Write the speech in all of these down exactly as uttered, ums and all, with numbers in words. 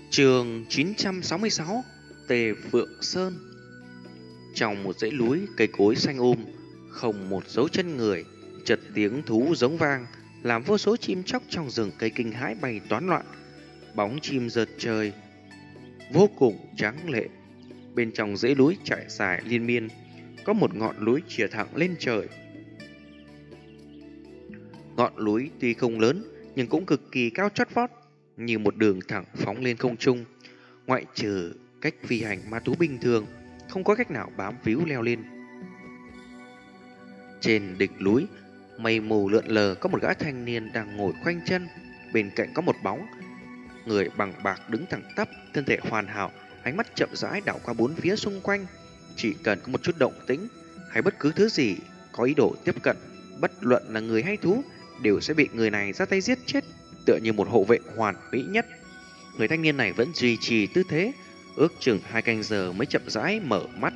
Chương chín trăm sáu mươi sáu Tề Phượng Sơn. Trong một dãy núi cây cối xanh um, không một dấu chân người, chợt tiếng thú giống vang, làm vô số chim chóc trong rừng cây kinh hãi bay toán loạn. Bóng chim rợt trời, vô cùng tráng lệ. Bên trong dãy núi trải dài liên miên, có một ngọn núi chìa thẳng lên trời. Ngọn núi tuy không lớn, nhưng cũng cực kỳ cao chót vót, như một đường thẳng phóng lên không trung. Ngoại trừ cách phi hành ma thú bình thường, không có cách nào bám víu leo lên. Trên đỉnh núi, mây mù lượn lờ, có một gã thanh niên đang ngồi khoanh chân. Bên cạnh có một bóng người bằng bạc đứng thẳng tắp, thân thể hoàn hảo, ánh mắt chậm rãi đảo qua bốn phía xung quanh. Chỉ cần có một chút động tĩnh hay bất cứ thứ gì có ý đồ tiếp cận, bất luận là người hay thú, đều sẽ bị người này ra tay giết chết, tựa như một hộ vệ hoàn mỹ nhất. Người thanh niên này vẫn duy trì tư thế, ước chừng hai canh giờ mới chậm rãi mở mắt.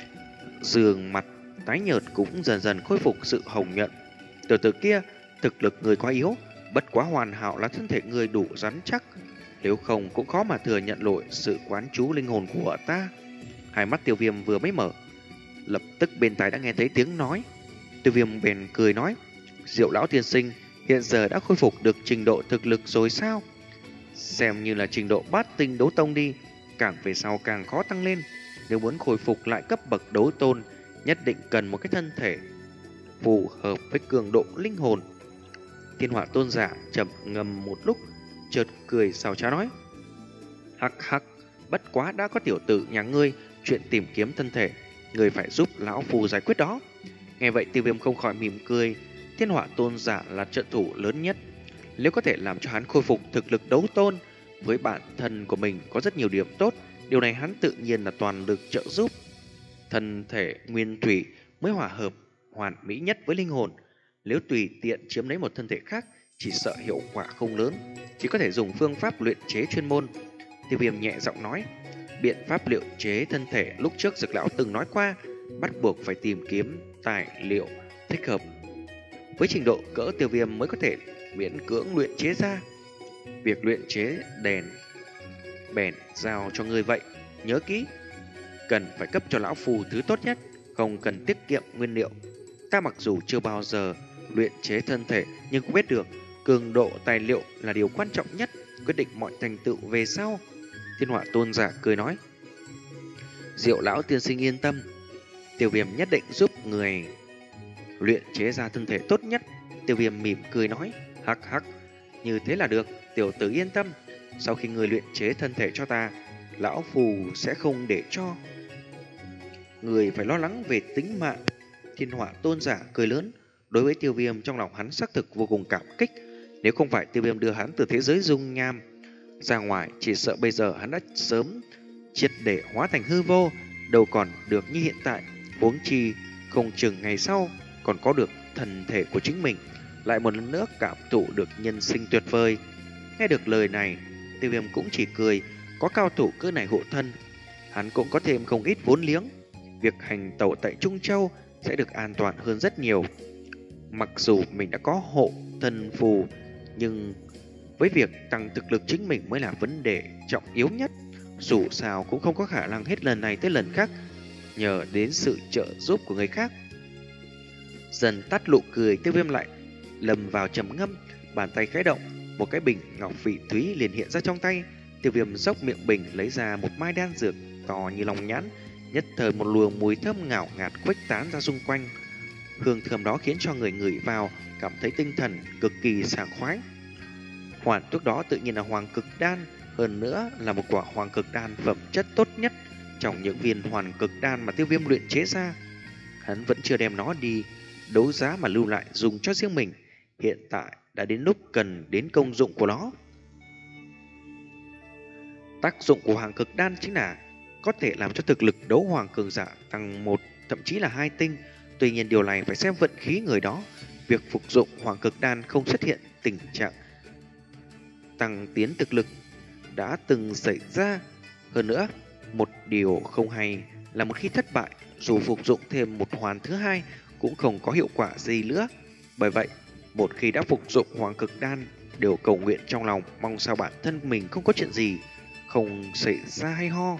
Giường mặt tái nhợt cũng dần dần khôi phục sự hồng nhuận. Từ từ kia, thực lực người quá yếu, bất quá hoàn hảo là thân thể người đủ rắn chắc, nếu không cũng khó mà thừa nhận nổi sự quán chú linh hồn của ta. Hai mắt Tiêu Viêm vừa mới mở, lập tức bên tai đã nghe thấy tiếng nói. Tiêu Viêm bèn cười nói: "Diệu lão tiên sinh, hiện giờ đã khôi phục được trình độ thực lực rồi sao?" "Xem như là trình độ bát tinh đấu tông đi, càng về sau càng khó tăng lên. Nếu muốn khôi phục lại cấp bậc đấu tôn, nhất định cần một cái thân thể phù hợp với cường độ linh hồn." Thiên Hỏa tôn giả trầm ngâm một lúc, chợt cười xào trá nói: "Hắc hắc, bất quá đã có tiểu tử nhà ngươi chuyện tìm kiếm thân thể, ngươi phải giúp lão phù giải quyết đó." Nghe vậy Tiêu Viêm không khỏi mỉm cười. Thiên Hỏa tôn giả là trận thủ lớn nhất, nếu có thể làm cho hắn khôi phục thực lực đấu tôn, với bản thân của mình có rất nhiều điểm tốt, điều này hắn tự nhiên là toàn lực trợ giúp. Thân thể nguyên thủy mới hòa hợp hoàn mỹ nhất với linh hồn, nếu tùy tiện chiếm lấy một thân thể khác, chỉ sợ hiệu quả không lớn, chỉ có thể dùng phương pháp luyện chế chuyên môn. Tiêu Viêm nhẹ giọng nói: "Biện pháp luyện chế thân thể lúc trước Dược lão từng nói qua, bắt buộc phải tìm kiếm tài liệu thích hợp với trình độ cỡ Tiêu Viêm mới có thể miễn cưỡng luyện chế ra. Việc luyện chế đèn bèn giao cho người vậy, nhớ kỹ, cần phải cấp cho lão phù thứ tốt nhất, không cần tiết kiệm nguyên liệu. Ta mặc dù chưa bao giờ luyện chế thân thể, nhưng cũng biết được cường độ tài liệu là điều quan trọng nhất, quyết định mọi thành tựu về sau." Thiên Hỏa tôn giả cười nói: "Diệu lão tiên sinh yên tâm, Tiêu Viêm nhất định giúp người luyện chế ra thân thể tốt nhất." Tiêu Viêm mỉm cười nói: "Hắc hắc, như thế là được, tiểu tử yên tâm. Sau khi người luyện chế thân thể cho ta, lão phù sẽ không để cho người phải lo lắng về tính mạng." Thiên Hỏa tôn giả cười lớn. Đối với Tiêu Viêm, trong lòng hắn xác thực vô cùng cảm kích. Nếu không phải Tiêu Viêm đưa hắn từ thế giới dung nham ra ngoài, chỉ sợ bây giờ hắn đã sớm triệt để hóa thành hư vô, đâu còn được như hiện tại. Huống chi không chừng ngày sau còn có được thần thể của chính mình, lại một lần nữa cảm thụ được nhân sinh tuyệt vời. Nghe được lời này, Tiêu Viêm cũng chỉ cười. Có cao thủ cỡ này hộ thân, hắn cũng có thêm không ít vốn liếng. Việc hành tẩu tại Trung Châu sẽ được an toàn hơn rất nhiều. Mặc dù mình đã có hộ thân phù, nhưng với việc tăng thực lực chính mình mới là vấn đề trọng yếu nhất. Dù sao cũng không có khả năng hết lần này tới lần khác nhờ đến sự trợ giúp của người khác. Dần tắt nụ cười, Tiêu Viêm lại lầm vào trầm ngâm. Bàn tay khẽ động, một cái bình ngọc phỉ thúy liền hiện ra trong tay. Tiêu Viêm dốc miệng bình lấy ra một mai đan dược to như lòng nhãn. Nhất thời một luồng mùi thơm ngào ngạt khuếch tán ra xung quanh. Hương thơm đó khiến cho người ngửi vào cảm thấy tinh thần cực kỳ sảng khoái. Hoàn thuốc đó tự nhiên là hoàng cực đan, hơn nữa là một quả hoàng cực đan phẩm chất tốt nhất trong những viên hoàn cực đan mà Tiêu Viêm luyện chế ra. Hắn vẫn chưa đem nó đi đấu giá mà lưu lại dùng cho riêng mình. Hiện tại đã đến lúc cần đến công dụng của nó. Tác dụng của hoàng cực đan chính là có thể làm cho thực lực đấu hoàng cường giả tăng một, thậm chí là hai tinh. Tuy nhiên điều này phải xem vận khí người đó. Việc phục dụng hoàng cực đan không xuất hiện tình trạng tăng tiến thực lực đã từng xảy ra. Hơn nữa, một điều không hay là một khi thất bại, dù phục dụng thêm một hoàn thứ hai cũng không có hiệu quả gì nữa. Bởi vậy, một khi đã phục dụng hoàng cực đan, đều cầu nguyện trong lòng mong sao bản thân mình không có chuyện gì không xảy ra hay ho.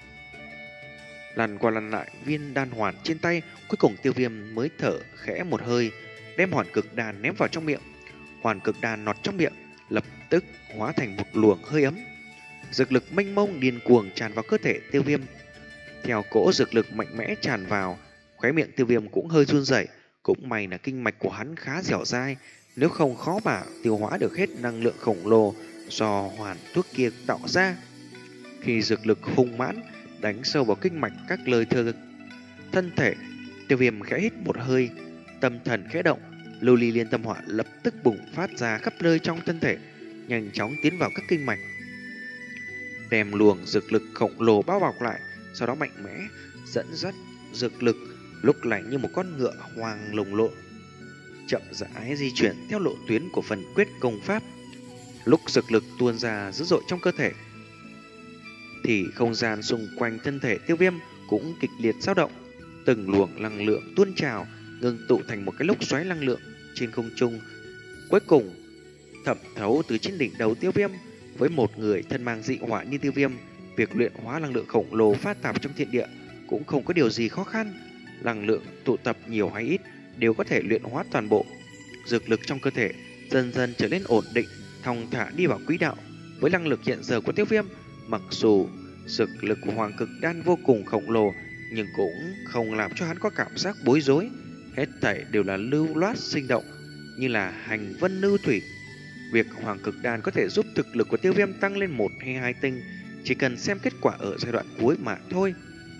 Lần qua lần lại viên đan hoàn trên tay, cuối cùng Tiêu Viêm mới thở khẽ một hơi, đem hoàn cực đan ném vào trong miệng. Hoàn cực đan nọt trong miệng, lập tức hóa thành một luồng hơi ấm. Dược lực mênh mông điên cuồng tràn vào cơ thể Tiêu Viêm. Theo cỗ dược lực mạnh mẽ tràn vào, khóe miệng Tiêu Viêm cũng hơi run rẩy. Cũng may là kinh mạch của hắn khá dẻo dai, nếu không khó mà tiêu hóa được hết năng lượng khổng lồ do hoàn thuốc kia tạo ra. Khi dược lực hung mãn đánh sâu vào kinh mạch các lời thừa thân thể, Tiêu Viêm khẽ hít một hơi, tâm thần khẽ động, lưu ly liên tâm hỏa lập tức bùng phát ra khắp nơi trong thân thể, nhanh chóng tiến vào các kinh mạch, đem luồng dược lực khổng lồ bao bọc lại, sau đó mạnh mẽ dẫn dắt dược lực lúc lạnh như một con ngựa hoang lồng lộn, chậm rãi di chuyển theo lộ tuyến của phần quyết công pháp. Lúc dược lực tuôn ra dữ dội trong cơ thể, thì không gian xung quanh thân thể Tiêu Viêm cũng kịch liệt dao động, từng luồng năng lượng tuôn trào, ngưng tụ thành một cái lốc xoáy năng lượng trên không trung, cuối cùng thẩm thấu từ trên đỉnh đầu Tiêu Viêm. Với một người thân mang dị hỏa như Tiêu Viêm, việc luyện hóa năng lượng khổng lồ phát tạp trong thiên địa cũng không có điều gì khó khăn. Năng lượng tụ tập nhiều hay ít đều có thể luyện hóa toàn bộ. Dược lực trong cơ thể dần dần trở nên ổn định, thong thả đi vào quỹ đạo. Với năng lực hiện giờ của Tiêu Viêm, mặc dù dược lực của Hoàng Cực Đan vô cùng khổng lồ, nhưng cũng không làm cho hắn có cảm giác bối rối. Hết thảy đều là lưu loát sinh động, như là hành vân lưu thủy. Việc Hoàng Cực Đan có thể giúp thực lực của Tiêu Viêm tăng lên một hay hai tinh, chỉ cần xem kết quả ở giai đoạn cuối mà thôi.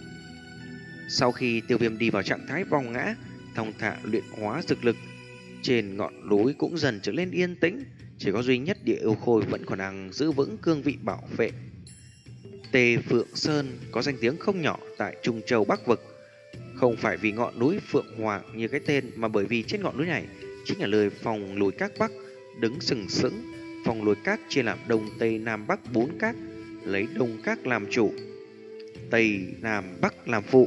Sau khi Tiêu Viêm đi vào trạng thái vòng ngã, thong thả luyện hóa dược lực, trên ngọn núi cũng dần trở nên yên tĩnh, chỉ có duy nhất Địa Yêu Khôi vẫn còn đang giữ vững cương vị bảo vệ. Tề Phượng Sơn có danh tiếng không nhỏ tại Trung Châu Bắc Vực, không phải vì ngọn núi Phượng Hoàng như cái tên, mà bởi vì trên ngọn núi này chính là nơi phòng lùi các Bắc đứng sừng sững. Phòng lùi các chia làm Đông Tây Nam Bắc bốn các, lấy Đông các làm chủ, Tây Nam Bắc làm phụ.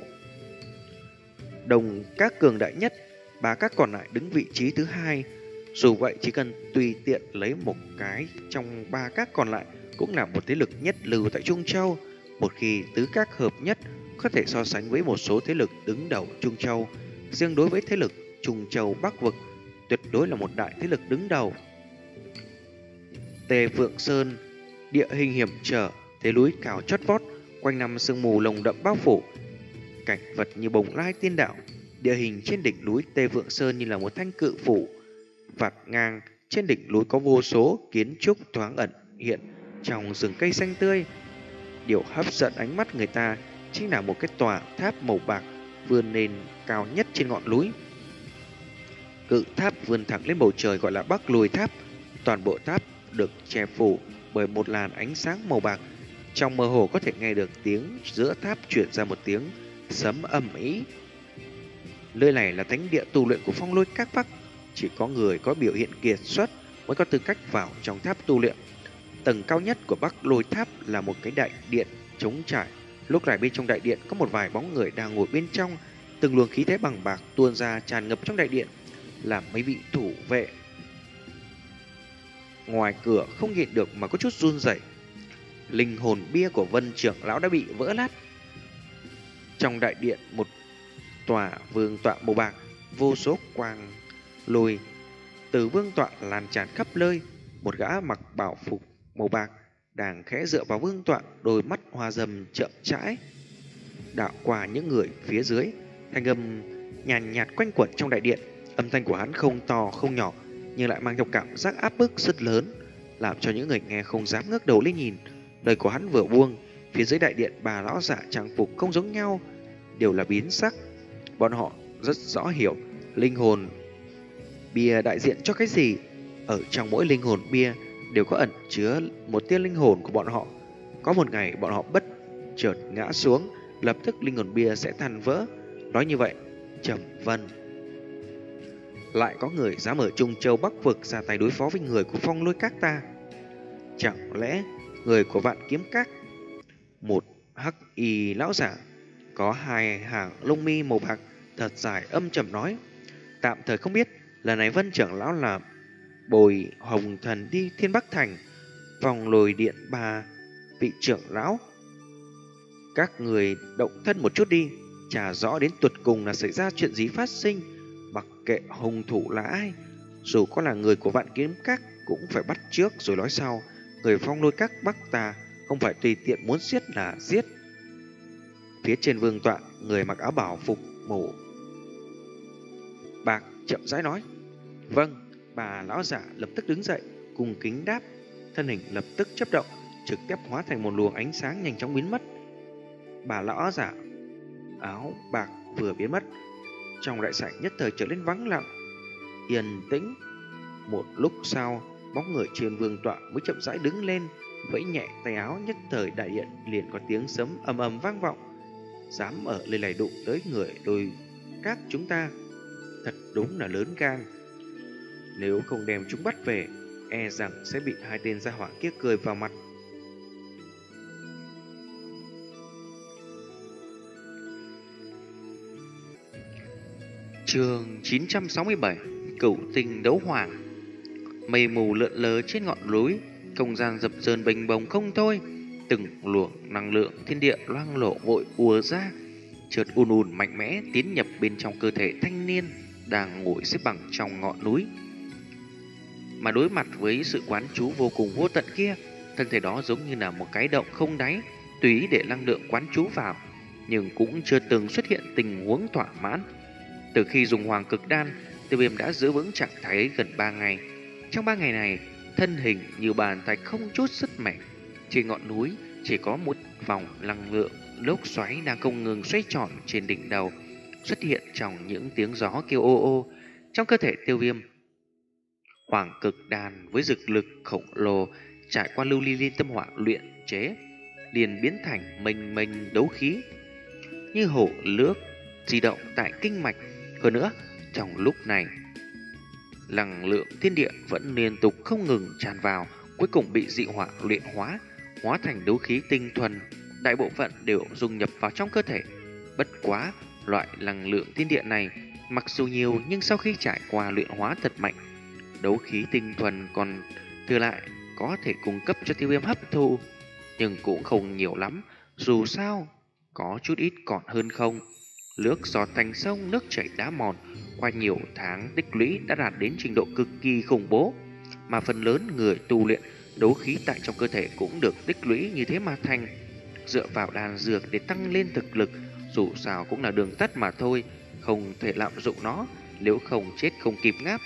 Đông các cường đại nhất, ba các còn lại đứng vị trí thứ hai. Dù vậy, chỉ cần tùy tiện lấy một cái trong ba các còn lại cũng là một thế lực nhất lưu tại Trung Châu. Một khi tứ các hợp nhất, có thể so sánh với một số thế lực đứng đầu Trung Châu. Riêng đối với thế lực Trung Châu Bắc Vực, tuyệt đối là một đại thế lực đứng đầu. Tề Phượng Sơn, địa hình hiểm trở, thế núi cao chót vót, quanh năm sương mù lồng đậm bao phủ, cảnh vật như bồng lai tiên đạo. Địa hình trên đỉnh núi Tề Phượng Sơn như là một thanh cự phủ vạt ngang. Trên đỉnh núi có vô số kiến trúc thoáng ẩn hiện trong rừng cây xanh tươi. Điều hấp dẫn ánh mắt người ta chính là một cái tòa tháp màu bạc vươn lên cao nhất trên ngọn núi. Cự tháp vươn thẳng lên bầu trời gọi là Bắc Lùi Tháp. Toàn bộ tháp được che phủ bởi một làn ánh sáng màu bạc. Trong mơ hồ có thể nghe được tiếng giữa tháp chuyển ra một tiếng sấm ầm ĩ. Nơi này là thánh địa tu luyện của Phong Lôi Các Bắc, chỉ có người có biểu hiện kiệt xuất mới có tư cách vào trong tháp tu luyện. Tầng cao nhất của Bắc Lôi Tháp là một cái đại điện trống trải. Lúc này bên trong đại điện có một vài bóng người đang ngồi bên trong, từng luồng khí thế bằng bạc tuôn ra tràn ngập trong đại điện, làm mấy vị thủ vệ ngoài cửa không nhịn được mà có chút run rẩy. Linh hồn bia của Vân trưởng lão đã bị vỡ nát. Trong đại điện, một tòa vương tọa màu bạc, vô số quang lùi từ vương tọa lan tràn khắp nơi. Một gã mặc bảo phục màu bạc đang khẽ dựa vào vương tọa, đôi mắt hoa rầm chậm rãi đạo qua những người phía dưới. Thanh âm nhàn nhạt quanh quẩn trong đại điện. Âm thanh của hắn không to không nhỏ, nhưng lại mang theo cảm giác áp bức rất lớn, làm cho những người nghe không dám ngước đầu lên nhìn. Lời của hắn vừa buông, phía dưới đại điện bà lão giả trang phục không giống nhau đều là biến sắc. Bọn họ rất rõ hiểu linh hồn bia đại diện cho cái gì. Ở trong mỗi linh hồn bia đều có ẩn chứa một tia linh hồn của bọn họ. Có một ngày bọn họ bất chợt ngã xuống, lập tức linh hồn bia sẽ tan vỡ. Nói như vậy, Trầm Vân lại có người dám ở Trung Châu Bắc Vực ra tay đối phó với người của Phong Lôi Các ta? Chẳng lẽ người của Vạn Kiếm Các? Một hắc y lão giả có hai hàng lông mi màu bạc thật dài âm trầm nói: tạm thời không biết, lần này Vân trưởng lão là bồi Hồng Thần đi Thiên Bắc Thành, Vòng Lồi Điện bà vị trưởng lão, các người động thân một chút đi, trả rõ đến tuột cùng là xảy ra chuyện gì phát sinh. Mặc kệ hung thủ là ai, dù có là người của Vạn Kiếm Các cũng phải bắt trước rồi nói sau. Người Phong Lôi Các Bắc ta không phải tùy tiện muốn giết là giết. Phía trên vương tọa, người mặc áo bảo phục màu bạc chậm rãi nói: "Vâng." Bà lão giả lập tức đứng dậy, cung kính đáp, thân hình lập tức chớp động, trực tiếp hóa thành một luồng ánh sáng nhanh chóng biến mất. Bà lão giả áo bạc vừa biến mất, trong đại sảnh nhất thời trở nên vắng lặng, yên tĩnh. Một lúc sau, bóng người trên vương tọa mới chậm rãi đứng lên, vẫy nhẹ tay áo, nhất thời đại điện liền có tiếng sấm ầm ầm vang vọng. Dám ở nơi này đụng tới người đôi các chúng ta, thật đúng là lớn gan. Nếu không đem chúng bắt về, e rằng sẽ bị hai tên gia hỏa kia cười vào mặt. Chương chín trăm sáu mươi bảy: Cửu Tinh Đấu Hoàng. Mây mù lượn lờ trên ngọn núi, không gian dập dờn bềnh bồng không thôi. Từng luồng năng lượng thiên địa loang lổ vội ùa ra, chợt ùn ùn mạnh mẽ tiến nhập bên trong cơ thể thanh niên đang ngồi xếp bằng trong ngọn núi. Mà đối mặt với sự quán chú vô cùng vô tận kia, thân thể đó giống như là một cái động không đáy, tùy ý để năng lượng quán chú vào, nhưng cũng chưa từng xuất hiện tình huống thỏa mãn. Từ khi dùng Hoàng Cực Đan, Tiêu Viêm đã giữ vững trạng thái ấy gần ba ngày. Trong ba ngày này, thân hình như bàn tay không chút sức mẻ. Trên ngọn núi chỉ có một vòng năng lượng lốc xoáy đang không ngừng xoay tròn trên đỉnh đầu, xuất hiện trong những tiếng gió kêu ô ô. Trong cơ thể Tiêu Viêm, Hoàng Cực Đan với dược lực khổng lồ trải qua lưu ly liên tâm hỏa luyện chế, liền biến thành mênh mênh đấu khí như hổ lướt di động tại kinh mạch. Hơn nữa, trong lúc này, năng lượng thiên địa vẫn liên tục không ngừng tràn vào, cuối cùng bị dị hỏa luyện hóa, hóa thành đấu khí tinh thuần, đại bộ phận đều dung nhập vào trong cơ thể. Bất quá, loại năng lượng thiên địa này mặc dù nhiều nhưng sau khi trải qua luyện hóa thật mạnh, đấu khí tinh thuần còn thừa lại có thể cung cấp cho Tiêu Viêm hấp thu, nhưng cũng không nhiều lắm, dù sao có chút ít còn hơn không. Nước giọt thành sông, nước chảy đá mòn, qua nhiều tháng tích lũy đã đạt đến trình độ cực kỳ khủng bố, mà phần lớn người tu luyện đấu khí tại trong cơ thể cũng được tích lũy như thế mà thành. Dựa vào đan dược để tăng lên thực lực, dù sao cũng là đường tắt mà thôi, không thể lạm dụng nó, nếu không chết không kịp ngáp.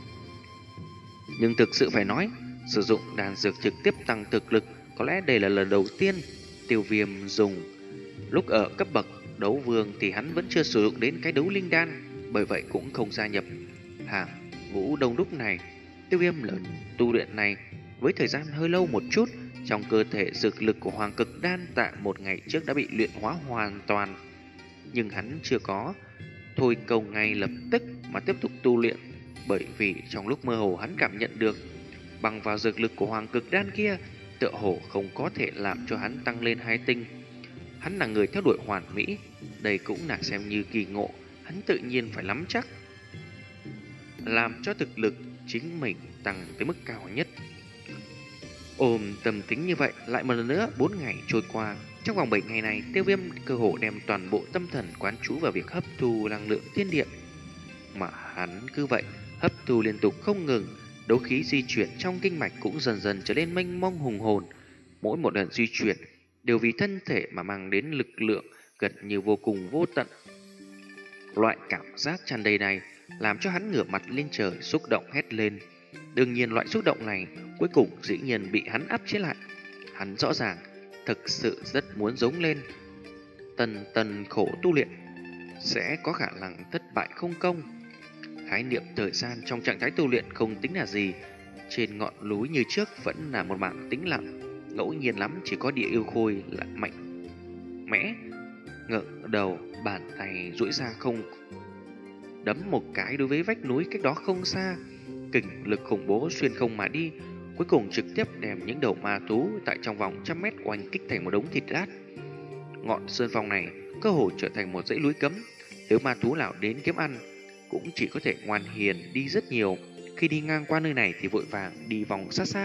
Nhưng thực sự phải nói, sử dụng đan dược trực tiếp tăng thực lực có lẽ đây là lần đầu tiên Tiêu Viêm dùng. Lúc ở cấp bậc đấu vương thì hắn vẫn chưa sử dụng đến cái đấu linh đan, bởi vậy cũng không gia nhập hàng ngũ đông đúc này. Tiêu Viêm lần tu luyện này với thời gian hơi lâu một chút, trong cơ thể dược lực của Hoàng Cực Đan tại một ngày trước đã bị luyện hóa hoàn toàn, nhưng hắn chưa có thôi công ngay lập tức mà tiếp tục tu luyện, bởi vì trong lúc mơ hồ hắn cảm nhận được bằng vào dược lực của Hoàng Cực Đan kia, tựa hồ không có thể làm cho hắn tăng lên hai tinh. Hắn là người theo đuổi hoàn mỹ, đây cũng là xem như kỳ ngộ, hắn tự nhiên phải nắm chắc, làm cho thực lực chính mình tăng tới mức cao nhất. Ôm tâm tính như vậy, lại một lần nữa bốn ngày trôi qua. Trong vòng bảy ngày này, Tiêu Viêm cơ hồ đem toàn bộ tâm thần quán trú vào việc hấp thu năng lượng thiên địa. Mà hắn cứ vậy hấp thu liên tục không ngừng, đấu khí di chuyển trong kinh mạch cũng dần dần trở nên mênh mông hùng hồn. Mỗi một lần di chuyển đều vì thân thể mà mang đến lực lượng gần như vô cùng vô tận. Loại cảm giác tràn đầy này làm cho hắn ngửa mặt lên trời xúc động hét lên. Đương nhiên loại xúc động này cuối cùng dĩ nhiên bị hắn áp chế lại. Hắn rõ ràng thực sự rất muốn giống lên. Tần tần khổ tu luyện sẽ có khả năng thất bại không công. Khái niệm thời gian trong trạng thái tu luyện không tính là gì. Trên ngọn núi như trước vẫn là một mảng tĩnh lặng. Ngẫu nhiên lắm chỉ có địa yêu khôi là mạnh mẽ ngẩng đầu, bàn tay duỗi ra không đấm một cái đối với vách núi cách đó không xa. Kình lực khủng bố xuyên không mà đi, cuối cùng trực tiếp đem những đầu ma thú tại trong vòng trăm mét oanh kích thành một đống thịt nát. Ngọn sơn phong này cơ hồ trở thành một dãy núi cấm, nếu ma thú nào đến kiếm ăn cũng chỉ có thể ngoan hiền đi rất nhiều. Khi đi ngang qua nơi này thì vội vàng đi vòng xa xa,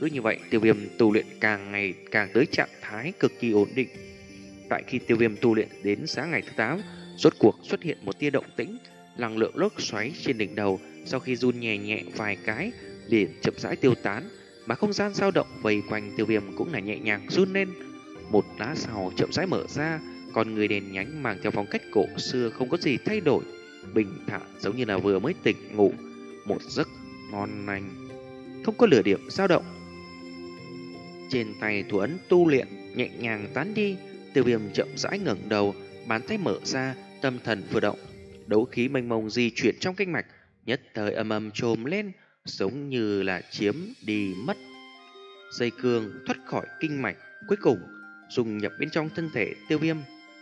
Cứ như vậy, Tiêu Viêm tu luyện càng ngày càng tới trạng thái cực kỳ ổn định. Tại khi Tiêu Viêm tu luyện đến sáng ngày thứ tám, rốt cuộc xuất hiện một tia động tĩnh, năng lượng lốc xoáy trên đỉnh đầu sau khi run nhẹ nhẹ vài cái liền chậm rãi tiêu tán, mà không gian dao động vây quanh Tiêu Viêm cũng là nhẹ nhàng run lên. Một lát sau chậm rãi mở ra, con người đèn nhánh mang theo phong cách cổ xưa không có gì thay đổi, bình thản giống như là vừa mới tỉnh ngủ, một giấc ngon lành, không có lửa điểm dao động. Trên tay thủ ấn tu luyện nhẹ nhàng tán đi, Tiêu Viêm chậm rãi ngẩng đầu, bàn tay mở ra, tâm thần vừa động, đấu khí mênh mông di chuyển trong kinh mạch, nhất thời ầm ầm trồm lên, giống như là chiếm đi mất dây cương thoát khỏi kinh mạch, cuối cùng dung nhập bên trong thân thể Tiêu Viêm.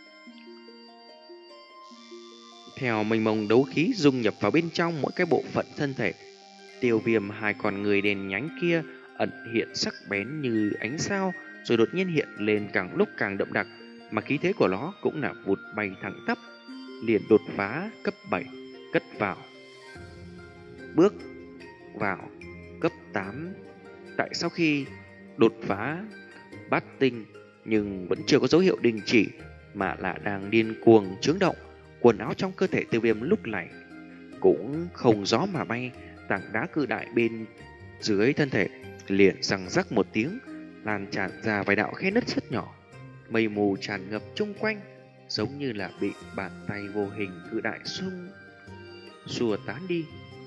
Theo mênh mông đấu khí dung nhập vào bên trong mỗi cái bộ phận thân thể Tiêu Viêm, hai con người đèn nhánh kia ẩn hiện sắc bén như ánh sao, rồi đột nhiên hiện lên càng lúc càng đậm đặc, mà khí thế của nó cũng là vụt bay thẳng tắp, liền đột phá cấp bảy, cất vào bước vào cấp tám. Tại sau khi đột phá bát tinh nhưng vẫn chưa có dấu hiệu đình chỉ, mà là đang điên cuồng chướng động. Quần áo trong cơ thể Tiêu Viêm lúc này cũng không gió mà bay, tảng đá cự đại bên dưới thân thể liền răng rắc một tiếng, lan tràn ra vài đạo khe nứt rất nhỏ. Mây mù tràn ngập chung quanh, giống như là bị bàn tay vô hình cự đại xung xua tán đi.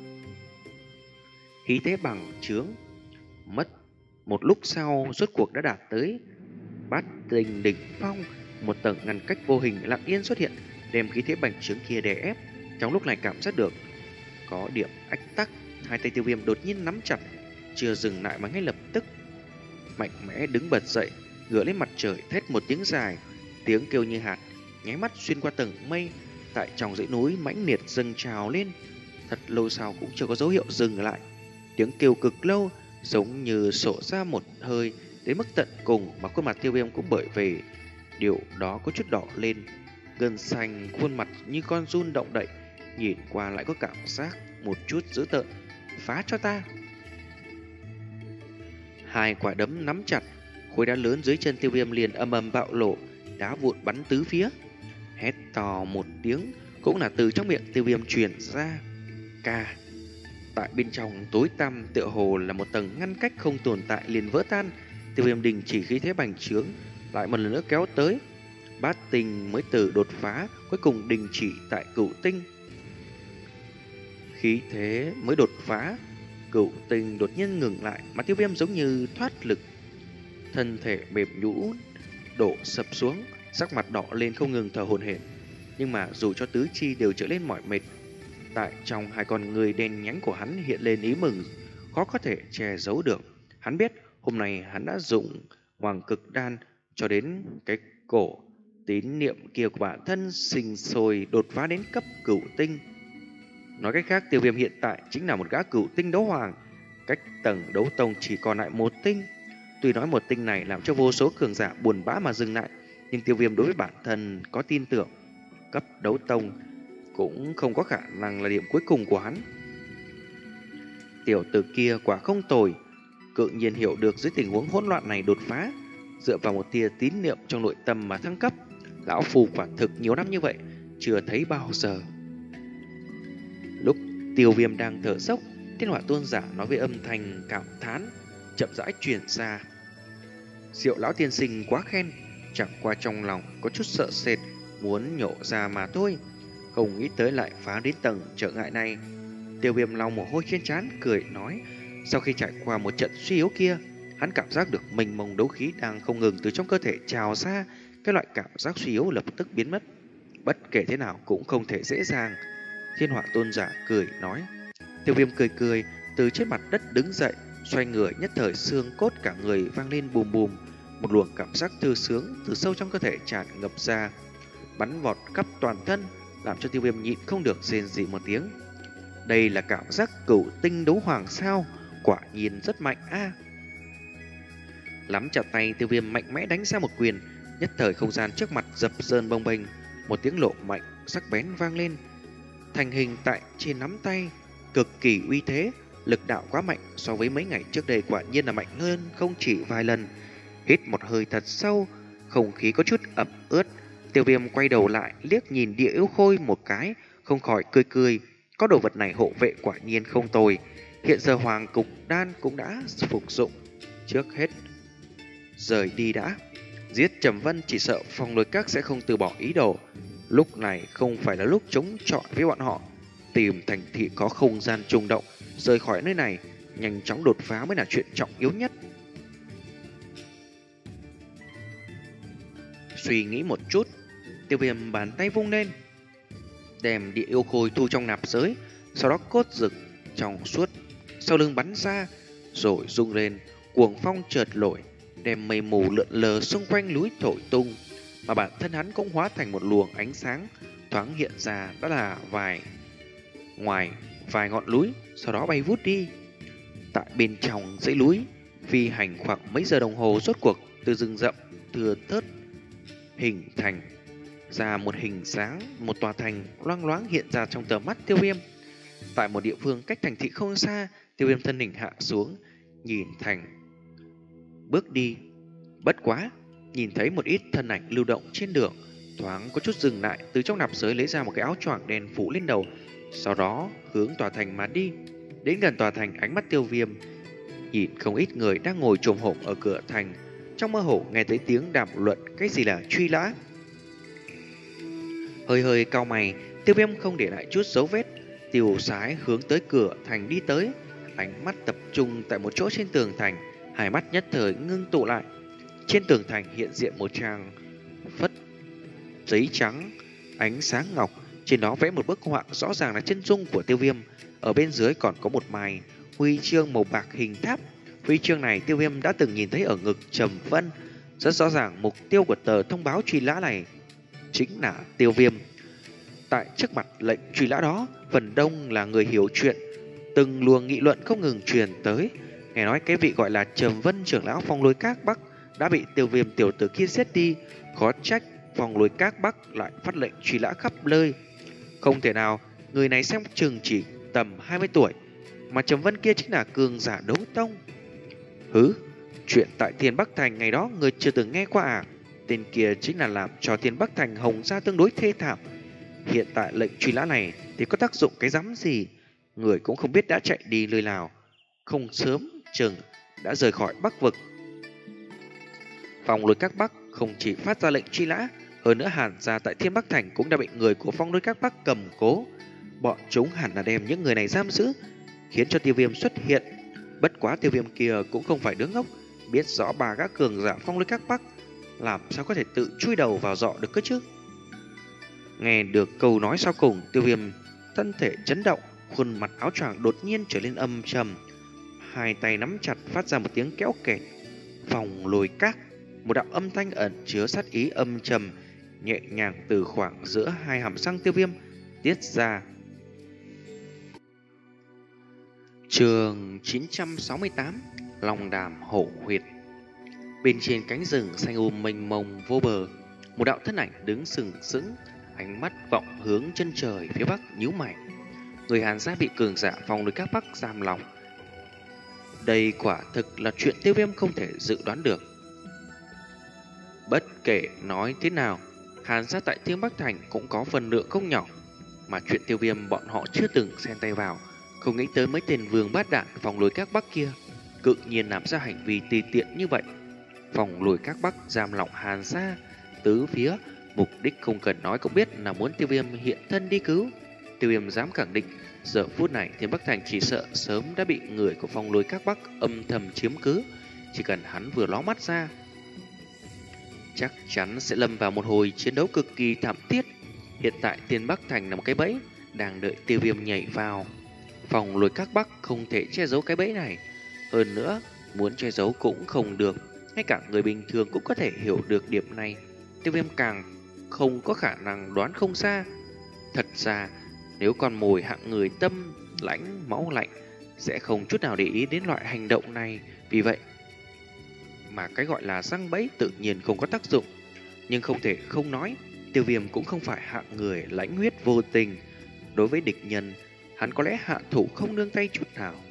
Khí thế bằng chướng mất một lúc sau rốt cuộc đã đạt tới bát tinh đỉnh phong, một tầng ngăn cách vô hình lặng yên xuất hiện, đem khí thế bành trướng kia đè ép. Trong lúc này cảm giác được có điểm ách tắc, hai tay Tiêu Viêm đột nhiên nắm chặt, chưa dừng lại mà ngay lập tức mạnh mẽ đứng bật dậy, ngửa lên mặt trời thét một tiếng dài, tiếng kêu như hạt nháy mắt xuyên qua tầng mây, tại trong dãy núi mãnh liệt dâng trào lên. Thật lâu sau cũng chưa có dấu hiệu dừng lại, tiếng kêu cực lâu, giống như sổ ra một hơi đến mức tận cùng, mà khuôn mặt Tiêu Viêm cũng bởi vì điều đó có chút đỏ lên, gân xanh, khuôn mặt như con giun động đậy, nhìn qua lại có cảm giác một chút dữ tợn. Phá cho ta! Hai quả đấm nắm chặt, khối đá lớn dưới chân Tiêu Viêm liền âm ầm bạo lộ, đá vụn bắn tứ phía. Hét to một tiếng cũng là từ trong miệng Tiêu Viêm truyền ra. Ca! Tại bên trong tối tăm tựa hồ là một tầng ngăn cách không tồn tại liền vỡ tan. Tiêu Viêm đình chỉ khí thế bành trướng, lại một lần nữa kéo tới. Bát tinh mới từ đột phá, cuối cùng đình chỉ tại cửu tinh. Khí thế mới đột phá, cửu tinh đột nhiên ngừng lại, mà Tiêu Viêm giống như thoát lực, thân thể mềm nhũn đổ sập xuống, sắc mặt đỏ lên không ngừng thở hổn hển. Nhưng mà dù cho tứ chi đều trở lên mỏi mệt, tại trong hai con người đen nhánh của hắn hiện lên ý mừng khó có thể che giấu được. Hắn biết hôm nay hắn đã dụng hoàng cực đan cho đến cái cổ, tín niệm kia của bản thân sinh sôi đột phá đến cấp cửu tinh. Nói cách khác, Tiêu Viêm hiện tại chính là một gã cửu tinh đấu hoàng, cách tầng đấu tông chỉ còn lại một tinh. Tuy nói một tinh này làm cho vô số cường giả buồn bã mà dừng lại, nhưng Tiêu Viêm đối với bản thân có tin tưởng, cấp đấu tông cũng không có khả năng là điểm cuối cùng của hắn. Tiểu tử kia quả không tồi, cự nhiên hiểu được dưới tình huống hỗn loạn này đột phá, dựa vào một tia tín niệm trong nội tâm mà thăng cấp. Lão phù quả thực nhiều năm như vậy chưa thấy bao giờ. Lúc Tiêu Viêm đang thở dốc, Thiên Hỏa Tôn giả nói với âm thanh cảm thán chậm rãi truyền ra. Diệu lão tiên sinh quá khen, chẳng qua trong lòng có chút sợ sệt, muốn nhổ ra mà thôi, không nghĩ tới lại phá đến tầng trở ngại này. Tiêu Viêm lau mồ hôi trên trán, cười nói, sau khi trải qua một trận suy yếu kia, hắn cảm giác được mênh mông đấu khí đang không ngừng từ trong cơ thể trào ra. Cái loại cảm giác suy yếu lập tức biến mất, bất kể thế nào cũng không thể dễ dàng. Thiên Hỏa Tôn giả cười nói. Tiêu Viêm cười cười, từ trên mặt đất đứng dậy, xoay người, nhất thời xương cốt cả người vang lên bùm bùm, một luồng cảm giác thư sướng từ sâu trong cơ thể tràn ngập ra, bắn vọt khắp toàn thân, làm cho Tiêu Viêm nhịn không được rên rỉ một tiếng. Đây là cảm giác cửu tinh đấu hoàng sao? Quả nhiên rất mạnh a. Nắm chặt tay, Tiêu Viêm mạnh mẽ đánh ra một quyền, nhất thời không gian trước mặt dập dờn bồng bềnh, một tiếng lộ mạnh sắc bén vang lên, thành hình tại trên nắm tay, cực kỳ uy thế, Lực đạo quá mạnh, so với mấy ngày trước đây quả nhiên là mạnh hơn không chỉ vài lần. Hít một hơi thật sâu, không khí có chút ẩm ướt. Tiêu Viêm quay đầu lại, liếc nhìn Địa Yêu Khôi một cái, không khỏi cười cười. Có đồ vật này hộ vệ quả nhiên không tồi. Hiện giờ Hoàng Cục Đan cũng đã phục dụng. Trước hết rời đi đã. Giết Trầm Vân chỉ sợ Phong Lôi Các sẽ không từ bỏ ý đồ. Lúc này không phải là lúc chống chọi với bọn họ. Tìm thành thị có không gian trùng động, rời khỏi nơi này, nhanh chóng đột phá mới là chuyện trọng yếu nhất. Suy nghĩ một chút, Tiêu Viêm bàn tay vung lên, đem Địa Yêu Khôi thu trong nạp giới, sau đó cốt rực trong suốt sau lưng bắn ra, rồi rung lên, cuồng phong chợt nổi, đem mây mù lượn lờ xung quanh núi thổi tung, mà bản thân hắn cũng hóa thành một luồng ánh sáng thoáng hiện ra, đó là vài ngoài vài ngọn núi, sau đó bay vút đi. Tại bên trong dãy núi, phi hành khoảng mấy giờ đồng hồ, rốt cuộc từ rừng rậm thưa thớt hình thành ra một hình dáng, một tòa thành loang loáng hiện ra trong tầm mắt Tiêu Viêm. Tại một địa phương cách thành thị không xa, Tiêu Viêm thân hình hạ xuống, nhìn thành bước đi. Bất quá, nhìn thấy một ít thân ảnh lưu động trên đường, thoáng có chút dừng lại, từ trong nạp giới lấy ra một cái áo choàng đen phủ lên đầu, sau đó hướng tòa thành mà đi. Đến gần tòa thành, ánh mắt Tiêu Viêm nhìn không ít người đang ngồi chồm hổm ở cửa thành, trong mơ hồ nghe thấy tiếng đàm luận cái gì là truy lã. Hơi hơi cau mày, Tiêu Viêm không để lại chút dấu vết, tiêu sái hướng tới cửa thành đi tới, ánh mắt tập trung tại một chỗ trên tường thành, hai mắt nhất thời ngưng tụ lại. Trên tường thành hiện diện một trang phất giấy trắng, ánh sáng ngọc, trên đó vẽ một bức họa rõ ràng là chân dung của Tiêu Viêm. Ở bên dưới còn có một mài huy chương màu bạc hình tháp. Huy chương này Tiêu Viêm đã từng nhìn thấy ở ngực Trầm Vân. Rất rõ ràng mục tiêu của tờ thông báo truy lã này chính là Tiêu Viêm. Tại trước mặt lệnh truy lã đó, phần đông là người hiểu chuyện, từng luồng nghị luận không ngừng truyền tới. Nghe nói cái vị gọi là Trầm Vân trưởng lão Phong Lôi Các Bắc đã bị Tiêu Viêm tiểu tử kia giết đi, khó trách Phong Lôi Các Bắc lại phát lệnh truy lã khắp nơi. Không thể nào, người này xem chừng chỉ tầm hai mươi tuổi, mà Trầm Vân kia chính là cường giả đấu tông. Hứ, chuyện tại Thiên Bắc Thành ngày đó người chưa từng nghe qua à? Tên kia chính là làm cho Thiên Bắc Thành hồng ra tương đối thê thảm. Hiện tại lệnh truy lã này thì có tác dụng cái rắm gì? Người cũng không biết đã chạy đi nơi nào, không sớm chừng đã rời khỏi Bắc vực. Phong Lôi Các Bắc không chỉ phát ra lệnh truy lã, hơn nữa Hàn gia tại Thiên Bắc Thành cũng đã bị người của Phong Lôi Các Bắc cầm cố. Bọn chúng hẳn là đem những người này giam giữ, khiến cho Tiêu Viêm xuất hiện. Bất quá Tiêu Viêm kia cũng không phải đứa ngốc, biết rõ bà gã cường giả Phong Lôi Các Bắc làm sao có thể tự chui đầu vào giọ được cơ chứ. Nghe được câu nói sau cùng, Tiêu Viêm thân thể chấn động, khuôn mặt áo choàng đột nhiên trở nên âm trầm, hai tay nắm chặt phát ra một tiếng kéo kẹt. Phong Lôi Các, một đạo âm thanh ẩn chứa sát ý âm trầm nhẹ nhàng từ khoảng giữa hai hàm răng Tiêu Viêm tiết ra. Chương chín trăm sáu mươi tám, Long Đàm Hổ Huyệt. Bên trên cánh rừng xanh um mênh mông vô bờ, một đạo thân ảnh đứng sừng sững, ánh mắt vọng hướng chân trời phía bắc, nhíu mày. Người Hàn gia bị cường giả Phong Lôi Các Bắc giam lòng. Đây quả thực là chuyện Tiêu Viêm không thể dự đoán được. Bất kể nói thế nào, Hàn gia tại Thiên Bắc Thành cũng có phần lượng không nhỏ, mà chuyện Tiêu Viêm bọn họ chưa từng xen tay vào. Không nghĩ tới mấy tên vương bát đạn Phong Lôi Các Bắc kia cự nhiên làm ra hành vi tùy tiện như vậy. Phong Lôi Các Bắc giam lỏng Hàn gia tứ phía, mục đích không cần nói cũng biết là muốn Tiêu Viêm hiện thân đi cứu. Tiêu Viêm dám khẳng định, giờ phút này Thiên Bắc Thành chỉ sợ sớm đã bị người của Phong Lôi Các Bắc âm thầm chiếm cứ. Chỉ cần hắn vừa ló mắt ra, chắc chắn sẽ lâm vào một hồi chiến đấu cực kỳ thảm thiết. Hiện tại Thiên Bắc Thành là một cái bẫy đang đợi Tiêu Viêm nhảy vào. Phong Lôi Các Bắc không thể che giấu cái bẫy này, hơn nữa muốn che giấu cũng không được. Ngay cả người bình thường cũng có thể hiểu được điểm này. Tiêu Viêm càng không có khả năng đoán không xa. Thật ra nếu con mồi hạng người tâm lãnh máu lạnh sẽ không chút nào để ý đến loại hành động này. Vì vậy mà cái gọi là răng bẫy tự nhiên không có tác dụng. Nhưng không thể không nói, Tiêu Viêm cũng không phải hạng người lãnh huyết vô tình. Đối với địch nhân, hắn có lẽ hạ thủ không nương tay chút nào.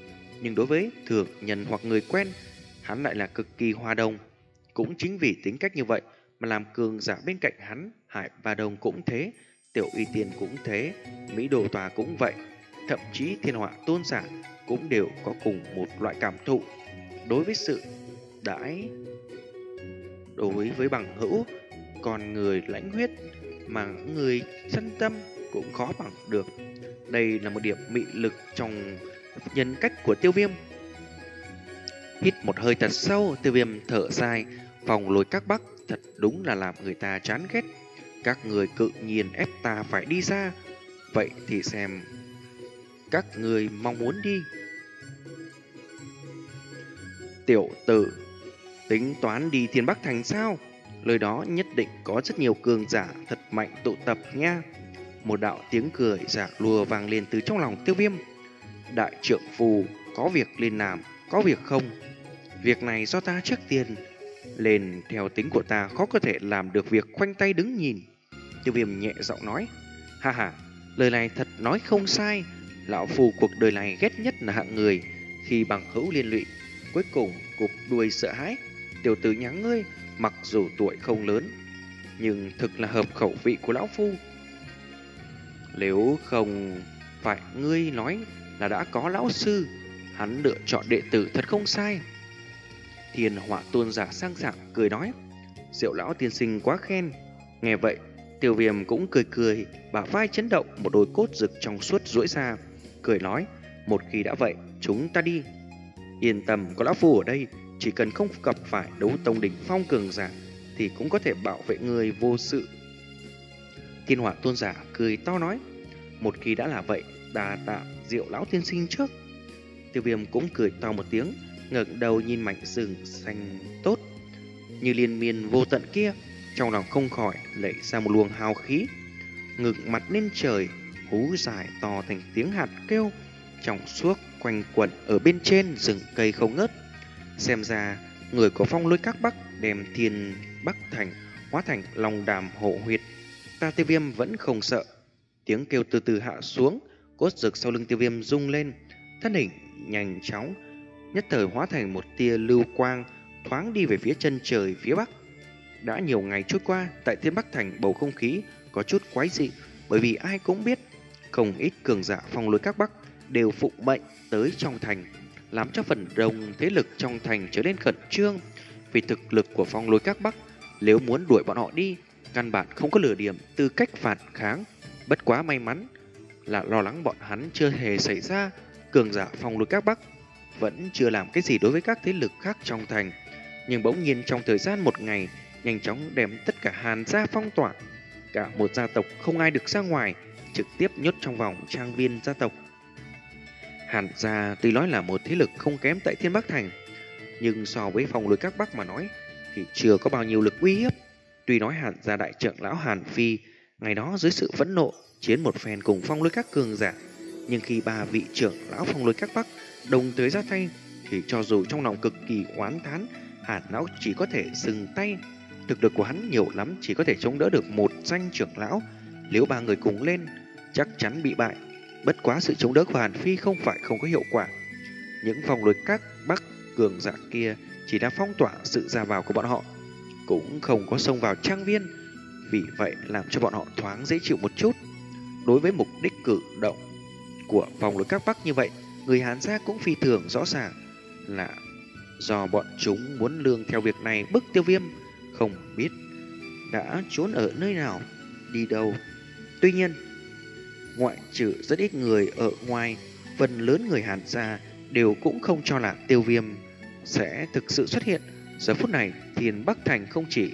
Nhưng đối với thường nhân hoặc người quen, hắn lại là cực kỳ hòa đồng. Cũng chính vì tính cách như vậy mà làm cường giả bên cạnh hắn, Hải Ba Đông cũng thế, Tiểu Uy Tiên cũng thế, Mỹ Đồ Tòa cũng vậy, thậm chí Thiên Họa Tôn giả cũng đều có cùng một loại cảm thụ đối với sự đãi đối với bằng hữu. Còn người lãnh huyết mà người chân tâm cũng khó bằng được. Đây là một điểm mị lực trong nhân cách của Tiêu Viêm. Hít một hơi thật sâu, Tiêu Viêm thở dài, Phong Lôi Các Bắc thật đúng là làm người ta chán ghét. Các người cự nhiên ép ta phải đi ra, vậy thì xem các người mong muốn đi. Tiểu tử, tính toán đi Thiên Bắc Thành sao? Lời đó nhất định có rất nhiều cường giả thật mạnh tụ tập nha. Một đạo tiếng cười giả lùa vang lên từ trong lòng Tiêu Viêm. Đại trượng phù, có việc lên làm, có việc không. Việc này do ta trước tiên lên, theo tính của ta khó có thể làm được việc khoanh tay đứng nhìn. Tiêu Viêm nhẹ giọng nói. Ha ha, lời này thật nói không sai. Lão phù cuộc đời này ghét nhất là hạng người khi bằng hữu liên lụy, cuối cùng cụp đuôi sợ hãi. Tiểu tử nhà ngươi mặc dù tuổi không lớn, nhưng thực là hợp khẩu vị của lão phu. Nếu không phải ngươi nói là đã có lão sư, hắn lựa chọn đệ tử thật không sai. Thiên Họa Tôn giả sang sảng cười nói. Diệu lão tiên sinh quá khen. Nghe vậy, Tiêu Viêm cũng cười cười, bả vai chấn động, một đôi cốt rực trong suốt duỗi ra, cười nói. Một khi đã vậy, chúng ta đi. Yên tâm, có lão phu ở đây, chỉ cần không gặp phải đấu tông đỉnh phong cường giả thì cũng có thể bảo vệ người vô sự. Thiên Họa Tôn giả cười to nói. Một khi đã là vậy, đà tạ Diệu lão tiên sinh trước. Tiêu Viêm cũng cười to một tiếng, ngẩng đầu nhìn mảnh rừng xanh tốt như liên miên vô tận kia, trong lòng không khỏi lẩy ra một luồng hào khí. Ngực mặt lên trời, hú dài to thành tiếng hạt kêu trong suốt quanh quẩn ở bên trên rừng cây không ngớt. Xem ra người của Phong Lôi Các Bắc đem Thiên Bắc Thành hóa thành lòng đàm hộ huyệt, ta Tiêu Viêm vẫn không sợ. Tiếng kêu từ từ hạ xuống, cốt rực sau lưng Tiêu Viêm rung lên, thân hình nhanh chóng nhất thời hóa thành một tia lưu quang, thoáng đi về phía chân trời phía bắc. Đã nhiều ngày trôi qua, tại Thiên Bắc Thành bầu không khí có chút quái dị, bởi vì ai cũng biết không ít cường giả Phong Lôi Các Bắc đều phụng mệnh tới trong thành, làm cho phần đông thế lực trong thành trở nên khẩn trương. Vì thực lực của Phong Lôi Các Bắc, nếu muốn đuổi bọn họ đi, căn bản không có lửa điểm tư cách phản kháng. Bất quá may mắn là lo lắng bọn hắn chưa hề xảy ra, cường giả Phong Lôi Các Bắc vẫn chưa làm cái gì đối với các thế lực khác trong thành. Nhưng bỗng nhiên trong thời gian một ngày, nhanh chóng đem tất cả Hàn gia phong tỏa. Cả một gia tộc không ai được ra ngoài, trực tiếp nhốt trong vòng trang viên gia tộc. Hàn gia tuy nói là một thế lực không kém tại Thiên Bắc Thành, nhưng so với Phong Lôi Các Bắc mà nói thì chưa có bao nhiêu lực uy hiếp. Tuy nói Hàn gia đại trưởng lão Hàn Phi ngày đó dưới sự phẫn nộ chiến một phen cùng Phong Lôi Các cường giả, nhưng khi ba vị trưởng lão Phong Lôi Các Bắc đồng thời ra tay thì cho dù trong lòng cực kỳ oán thán, Hàn lão chỉ có thể dừng tay. Thực lực của hắn nhiều lắm chỉ có thể chống đỡ được một danh trưởng lão, nếu ba người cùng lên chắc chắn bị bại. Bất quá sự chống đỡ của Hàn Phi không phải không có hiệu quả. Những Phong Lôi Các Bắc cường giả kia chỉ đã phong tỏa sự ra vào của bọn họ, cũng không có xông vào trang viên, vì vậy làm cho bọn họ thoáng dễ chịu một chút. Đối với mục đích cử động của Phong Lôi Các Bắc như vậy, người Hàn gia cũng phi thường rõ ràng là do bọn chúng muốn lương theo việc này bức Tiêu Viêm, không biết đã trốn ở nơi nào, đi đâu. Tuy nhiên, ngoại trừ rất ít người ở ngoài, phần lớn người Hàn gia đều cũng không cho là Tiêu Viêm sẽ thực sự xuất hiện. Giờ phút này, Thiên Bắc Thành không chỉ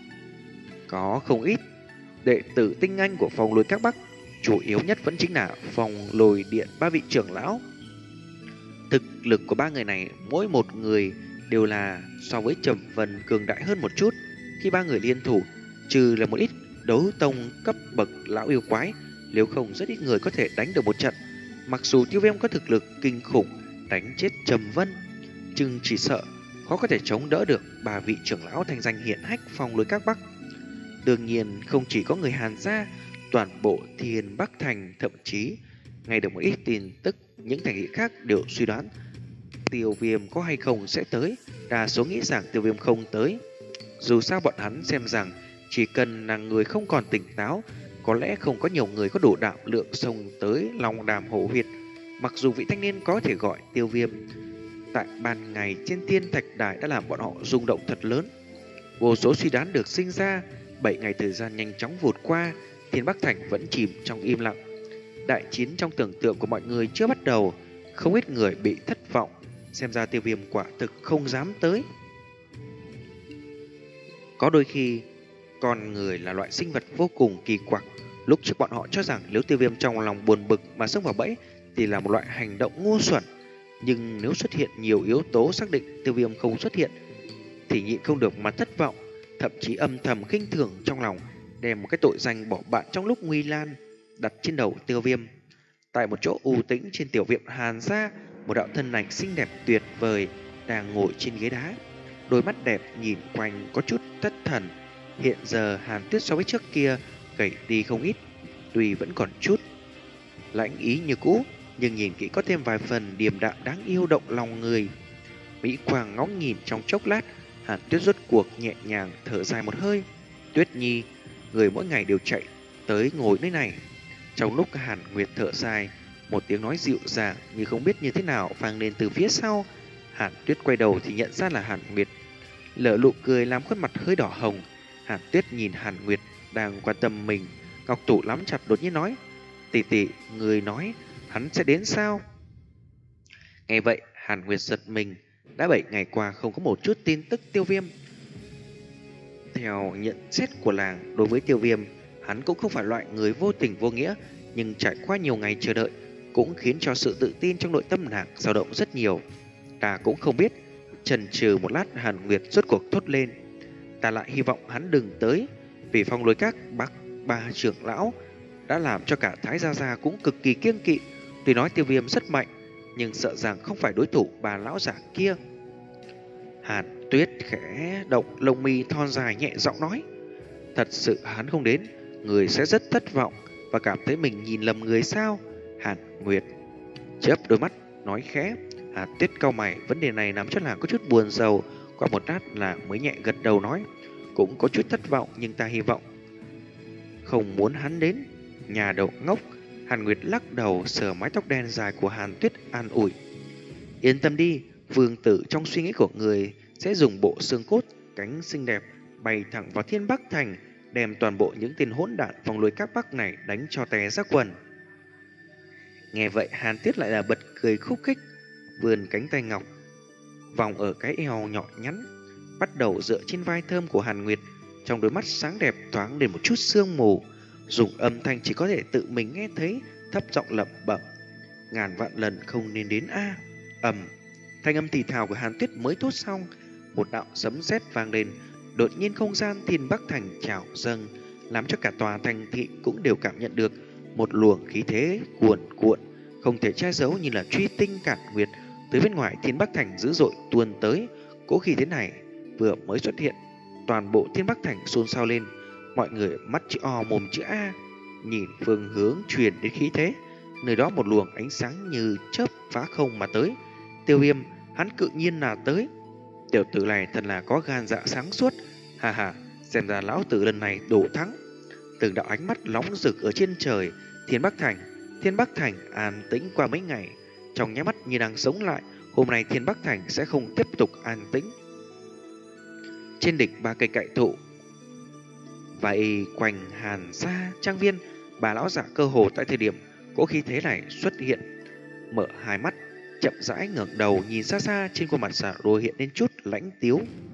có không ít đệ tử tinh anh của Phong Lôi Các Bắc, chủ yếu nhất vẫn chính là Phong Lôi Điện ba vị trưởng lão. Thực lực của ba người này mỗi một người đều là so với Trầm Vân cường đại hơn một chút. Khi ba người liên thủ, trừ là một ít đấu tông cấp bậc lão yêu quái, nếu không rất ít người có thể đánh được một trận. Mặc dù Tiêu Viêm có thực lực kinh khủng đánh chết Trầm Vân, nhưng chỉ sợ khó có thể chống đỡ được ba vị trưởng lão thành danh hiển hách Phong Lôi Các Bắc. Đương nhiên không chỉ có người Hàn gia, toàn bộ Thiên Bắc Thành, thậm chí ngay được một ít tin tức những thành thị khác đều suy đoán Tiêu Viêm có hay không sẽ tới. Đa số nghĩ rằng Tiêu Viêm không tới. Dù sao bọn hắn xem rằng chỉ cần là người không còn tỉnh táo, có lẽ không có nhiều người có đủ đảm lượng xông tới Long Đàm Hổ Huyệt. Mặc dù vị thanh niên có thể gọi Tiêu Viêm, tại ban ngày trên Thiên Thạch Đài đã làm bọn họ rung động thật lớn. Vô số suy đoán được sinh ra. Bảy ngày thời gian nhanh chóng vụt qua, Thiên Bắc Thành vẫn chìm trong im lặng. Đại chiến trong tưởng tượng của mọi người chưa bắt đầu, không ít người bị thất vọng. Xem ra Tiêu Viêm quả thực không dám tới. Có đôi khi, con người là loại sinh vật vô cùng kỳ quặc. Lúc trước bọn họ cho rằng nếu Tiêu Viêm trong lòng buồn bực mà xông vào bẫy thì là một loại hành động ngu xuẩn. Nhưng nếu xuất hiện nhiều yếu tố xác định Tiêu Viêm không xuất hiện thì nhịn không được mà thất vọng, thậm chí âm thầm khinh thường trong lòng, đem một cái tội danh bỏ bạn trong lúc nguy nan đặt trên đầu Tiêu Viêm. Tại một chỗ u tĩnh trên tiểu viện Hàn gia, một đạo thân ảnh xinh đẹp tuyệt vời đang ngồi trên ghế đá, đôi mắt đẹp nhìn quanh có chút thất thần. Hiện giờ Hàn Tuyết so với trước kia gầy đi không ít, tuy vẫn còn chút lãnh ý như cũ, nhưng nhìn kỹ có thêm vài phần điềm đạm đáng yêu động lòng người. Mỹ Quang ngóng nhìn trong chốc lát, Hàn Tuyết rốt cuộc nhẹ nhàng thở dài một hơi. Tuyết Nhi, người mỗi ngày đều chạy tới ngồi nơi này. Trong lúc Hàn Nguyệt thở dài, một tiếng nói dịu dàng như không biết như thế nào vang lên từ phía sau. Hàn Tuyết quay đầu thì nhận ra là Hàn Nguyệt, lở nụ cười làm khuôn mặt hơi đỏ hồng. Hàn Tuyết nhìn Hàn Nguyệt đang quan tâm mình, ngọc thủ nắm chặt đột nhiên nói: "Tỷ tỷ, người nói hắn sẽ đến sao?" Nghe vậy, Hàn Nguyệt giật mình. Đã bảy ngày qua không có một chút tin tức Tiêu Viêm. Theo nhận xét của làng, đối với Tiêu Viêm, hắn cũng không phải loại người vô tình vô nghĩa, nhưng trải qua nhiều ngày chờ đợi cũng khiến cho sự tự tin trong nội tâm nàng dao động rất nhiều. Ta cũng không biết. Chần chừ một lát, Hàn Nguyệt rốt cuộc thốt lên: "Ta lại hy vọng hắn đừng tới, vì Phong Lôi Các Bắc ba trưởng lão đã làm cho cả Thái Gia Gia cũng cực kỳ kiêng kỵ. Tuy nói Tiêu Viêm rất mạnh, nhưng sợ rằng không phải đối thủ bà lão giả kia." Hàn Tuyết khẽ động lông mi thon dài nhẹ giọng nói: "Thật sự hắn không đến, người sẽ rất thất vọng và cảm thấy mình nhìn lầm người sao?" Hàn Nguyệt chớp đôi mắt nói khẽ. Hàn Tuyết cau mày, vấn đề này làm cho nàng có chút buồn rầu. Qua một lát là mới nhẹ gật đầu nói: "Cũng có chút thất vọng, nhưng ta hy vọng không muốn hắn đến." Nhà đầu ngốc. Hàn Nguyệt lắc đầu sờ mái tóc đen dài của Hàn Tuyết an ủi: "Yên tâm đi, vương tử trong suy nghĩ của người sẽ dùng bộ xương cốt cánh xinh đẹp bay thẳng vào Thiên Bắc Thành, đem toàn bộ những tên hỗn đản Phong Lôi Các Bắc này đánh cho tè ra quần." Nghe vậy, Hàn Tuyết lại là bật cười khúc khích, vươn cánh tay ngọc vòng ở cái eo nhỏ nhắn, bắt đầu dựa trên vai thơm của Hàn Nguyệt. Trong đôi mắt sáng đẹp thoáng lên một chút sương mù, dùng âm thanh chỉ có thể tự mình nghe thấy, thấp giọng lẩm bẩm: "Ngàn vạn lần không nên đến a." Ầm, thanh âm thì thào của Hàn Tuyết mới thốt xong, một đạo sấm sét vang lên. Đột nhiên không gian Thiên Bắc Thành trào dâng, làm cho cả tòa thành thị cũng đều cảm nhận được một luồng khí thế cuồn cuộn, không thể che giấu, như là truy tinh cản nguyệt từ bên ngoài Thiên Bắc Thành dữ dội tuôn tới. Cỗ khí thế này vừa mới xuất hiện, toàn bộ Thiên Bắc Thành xôn xao lên. Mọi người mắt chữ O mồm chữ A, nhìn phương hướng truyền đến khí thế, nơi đó một luồng ánh sáng như chớp phá không mà tới. Tiêu Viêm, hắn cự nhiên là tới. Tiểu tử này thật là có gan dạ sáng suốt. Hà hà, xem ra lão tử lần này đổ thắng. Từng đạo ánh mắt nóng rực ở trên trời. Thiên Bắc Thành, Thiên Bắc Thành an tĩnh qua mấy ngày, trong nháy mắt như đang sống lại. Hôm nay Thiên Bắc Thành sẽ không tiếp tục an tĩnh. Trên đỉnh ba cây cại thụ vậy quanh Hàn gia trang viên, bà lão giả cơ hồ tại thời điểm cỗ khí thế này xuất hiện, mở hai mắt chậm rãi ngẩng đầu nhìn xa xa, trên khuôn mặt giả đôi hiện lên chút lãnh tiếu.